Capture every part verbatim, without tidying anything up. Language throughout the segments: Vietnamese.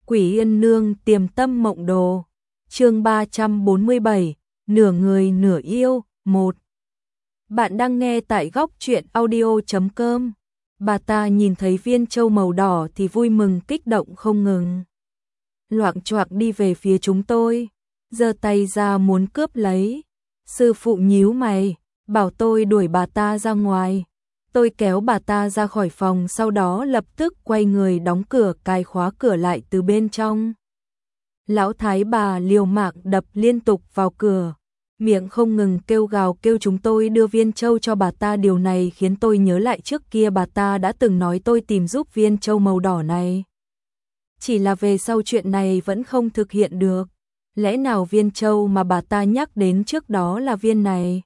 Quỷ Yên Nương Tiềm Tâm Mộng Đồ. Chương ba trăm bốn mươi bảy, nửa người nửa yêu, một. Bạn đang nghe tại góc truyện audio chấm com. Bà ta nhìn thấy viên châu màu đỏ thì vui mừng kích động không ngừng. Loạng choạng đi về phía chúng tôi, giơ tay ra muốn cướp lấy. Sư phụ nhíu mày, bảo tôi đuổi bà ta ra ngoài. Tôi kéo bà ta ra khỏi phòng, sau đó lập tức quay người đóng cửa, cài khóa cửa lại từ bên trong. Lão thái bà liều mạng đập liên tục vào cửa, miệng không ngừng kêu gào kêu chúng tôi đưa viên châu cho bà ta. Điều này khiến tôi nhớ lại trước kia bà ta đã từng nói tôi tìm giúp viên châu màu đỏ này. Chỉ là về sau chuyện này vẫn không thực hiện được. Lẽ nào viên châu mà bà ta nhắc đến trước đó là viên này?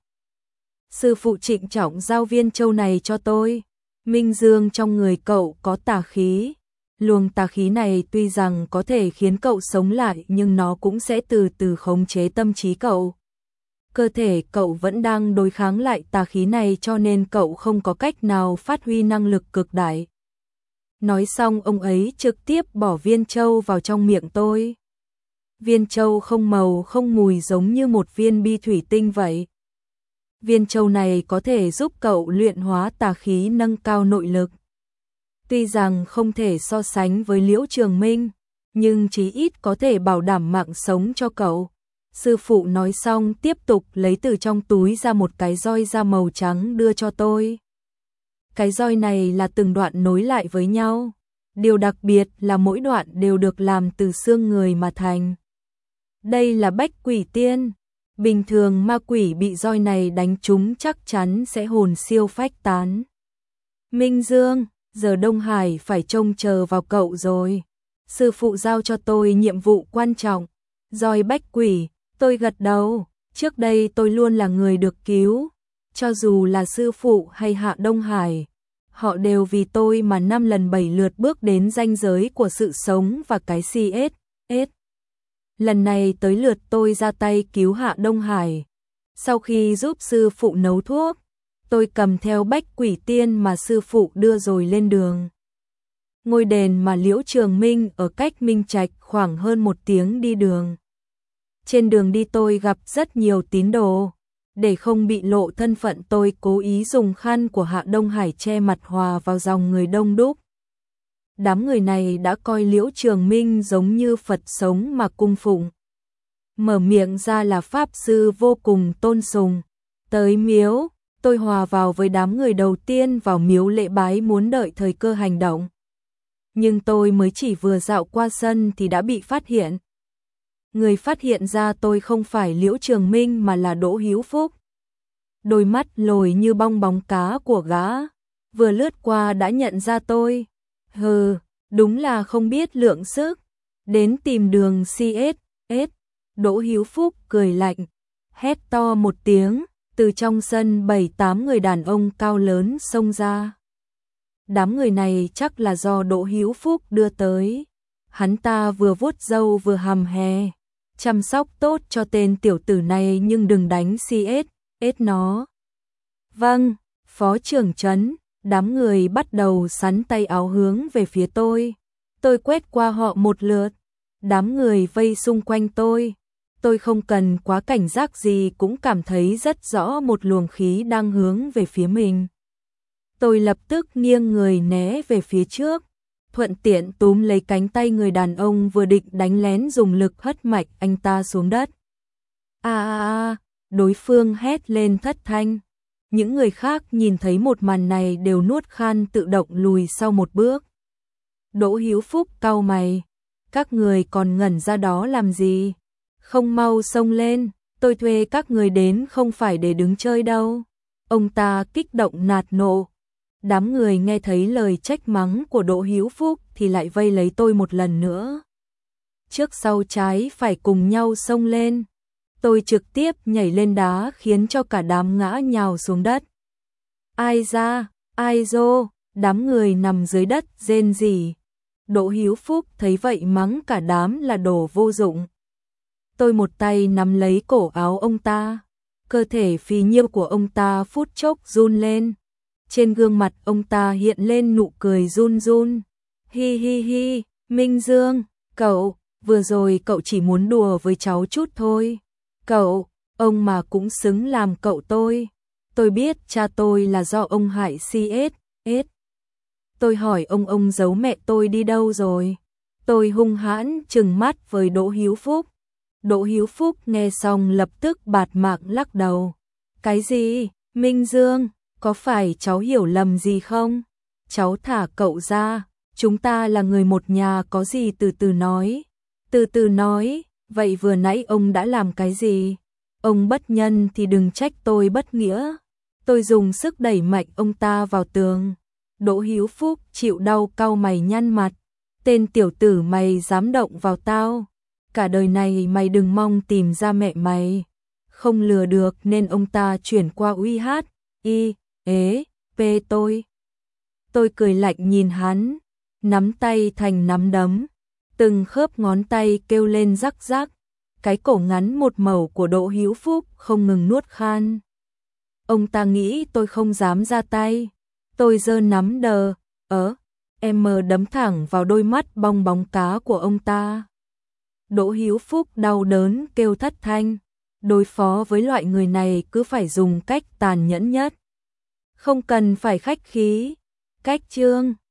Sư phụ trịnh trọng giao viên châu này cho tôi. Minh Dương, trong người cậu có tà khí. Luồng tà khí này tuy rằng có thể khiến cậu sống lại, nhưng nó cũng sẽ từ từ khống chế tâm trí cậu. Cơ thể cậu vẫn đang đối kháng lại tà khí này, cho nên cậu không có cách nào phát huy năng lực cực đại. Nói xong, ông ấy trực tiếp bỏ viên châu vào trong miệng tôi. Viên châu không màu không mùi, giống như một viên bi thủy tinh vậy. Viên châu này có thể giúp cậu luyện hóa tà khí, nâng cao nội lực. Tuy rằng không thể so sánh với Liễu Trường Minh, nhưng chí ít có thể bảo đảm mạng sống cho cậu. Sư phụ nói xong tiếp tục lấy từ trong túi ra một cái roi da màu trắng đưa cho tôi. Cái roi này là từng đoạn nối lại với nhau. Điều đặc biệt là mỗi đoạn đều được làm từ xương người mà thành. Đây là bách quỷ tiên. Bình thường ma quỷ bị roi này đánh trúng chắc chắn sẽ hồn siêu phách tán. Minh Dương, giờ Đông Hải phải trông chờ vào cậu rồi. Sư phụ giao cho tôi nhiệm vụ quan trọng. Roi bách quỷ, tôi gật đầu. Trước đây tôi luôn là người được cứu. Cho dù là sư phụ hay Hạ Đông Hải, họ đều vì tôi mà năm lần bảy lượt bước đến ranh giới của sự sống và cái xê ét ét. Lần này tới lượt tôi ra tay cứu Hạ Đông Hải. Sau khi giúp sư phụ nấu thuốc, tôi cầm theo bách quỷ tiên mà sư phụ đưa rồi lên đường. Ngôi đền mà Liễu Trường Minh ở cách Minh Trạch khoảng hơn một tiếng đi đường. Trên đường đi tôi gặp rất nhiều tín đồ. Để không bị lộ thân phận, tôi cố ý dùng khăn của Hạ Đông Hải che mặt hòa vào dòng người đông đúc. Đám người này đã coi Liễu Trường Minh giống như Phật sống mà cung phụng. Mở miệng ra là pháp sư vô cùng tôn sùng. Tới miếu, tôi hòa vào với đám người đầu tiên vào miếu lễ bái, muốn đợi thời cơ hành động. Nhưng tôi mới chỉ vừa dạo qua sân thì đã bị phát hiện. Người phát hiện ra tôi không phải Liễu Trường Minh mà là Đỗ Hữu Phúc. Đôi mắt lồi như bong bóng cá của gã, vừa lướt qua đã nhận ra tôi. Hừ, đúng là không biết lượng sức. Đến tìm đường xê ét ét. Đỗ Hữu Phúc cười lạnh, hét to một tiếng, từ trong sân bảy tám người đàn ông cao lớn xông ra. Đám người này chắc là do Đỗ Hữu Phúc đưa tới. Hắn ta vừa vuốt râu vừa hầm hè. Chăm sóc tốt cho tên tiểu tử này, nhưng đừng đánh xê ét ét nó. Vâng, phó trưởng trấn. Đám người bắt đầu sắn tay áo hướng về phía tôi. Tôi quét qua họ một lượt. Đám người vây xung quanh tôi. Tôi không cần quá cảnh giác gì cũng cảm thấy rất rõ một luồng khí đang hướng về phía mình. Tôi lập tức nghiêng người né về phía trước, thuận tiện túm lấy cánh tay người đàn ông vừa định đánh lén, dùng lực hất mạnh anh ta xuống đất. A a a, đối phương hét lên thất thanh. Những người khác nhìn thấy một màn này đều nuốt khan, tự động lùi sau một bước. Đỗ Hữu Phúc cau mày, các người còn ngẩn ra đó làm gì? Không mau xông lên, tôi thuê các người đến không phải để đứng chơi đâu. Ông ta kích động nạt nộ. Đám người nghe thấy lời trách mắng của Đỗ Hữu Phúc thì lại vây lấy tôi một lần nữa. Trước sau trái phải cùng nhau xông lên. Tôi trực tiếp nhảy lên đá khiến cho cả đám ngã nhào xuống đất. Ai ra, ai rô, đám người nằm dưới đất rên rỉ. Đỗ Hữu Phúc thấy vậy mắng cả đám là đồ vô dụng. Tôi một tay nắm lấy cổ áo ông ta. Cơ thể phì nhiêu của ông ta phút chốc run lên. Trên gương mặt ông ta hiện lên nụ cười run run. Hi hi hi, Minh Dương, Cậu, vừa rồi cậu chỉ muốn đùa với cháu chút thôi. Cậu, ông mà cũng xứng làm cậu tôi. Tôi biết cha tôi là do ông hại xê ét ét. Tôi hỏi ông ông giấu mẹ tôi đi đâu rồi? Tôi hung hãn trừng mắt với Đỗ Hiếu Phúc. Đỗ Hiếu Phúc nghe xong lập tức bạt mạng lắc đầu. Cái gì? Minh Dương, có phải cháu hiểu lầm gì không? Cháu thả cậu ra, chúng ta là người một nhà, có gì từ từ nói. Từ từ nói, vậy vừa nãy ông đã làm cái gì? Ông bất nhân thì đừng trách tôi bất nghĩa. Tôi dùng sức đẩy mạnh ông ta vào tường. Đỗ Hiếu Phúc chịu đau cau mày nhăn mặt. Tên tiểu tử mày dám động vào tao. Cả đời này mày đừng mong tìm ra mẹ mày. Không lừa được nên ông ta chuyển qua uy hát, y, ế, pê tôi. Tôi cười lạnh nhìn hắn, nắm tay thành nắm đấm. Từng khớp ngón tay kêu lên rắc rắc. Cái cổ ngắn một mẩu của Đỗ Hiếu Phúc không ngừng nuốt khan. Ông ta nghĩ tôi không dám ra tay. Tôi giơ nắm đờ, ớ, em mờ đấm thẳng vào đôi mắt bong bóng cá của ông ta. Đỗ Hiếu Phúc đau đớn kêu thất thanh. Đối phó với loại người này cứ phải dùng cách tàn nhẫn nhất. Không cần phải khách khí. Cách chương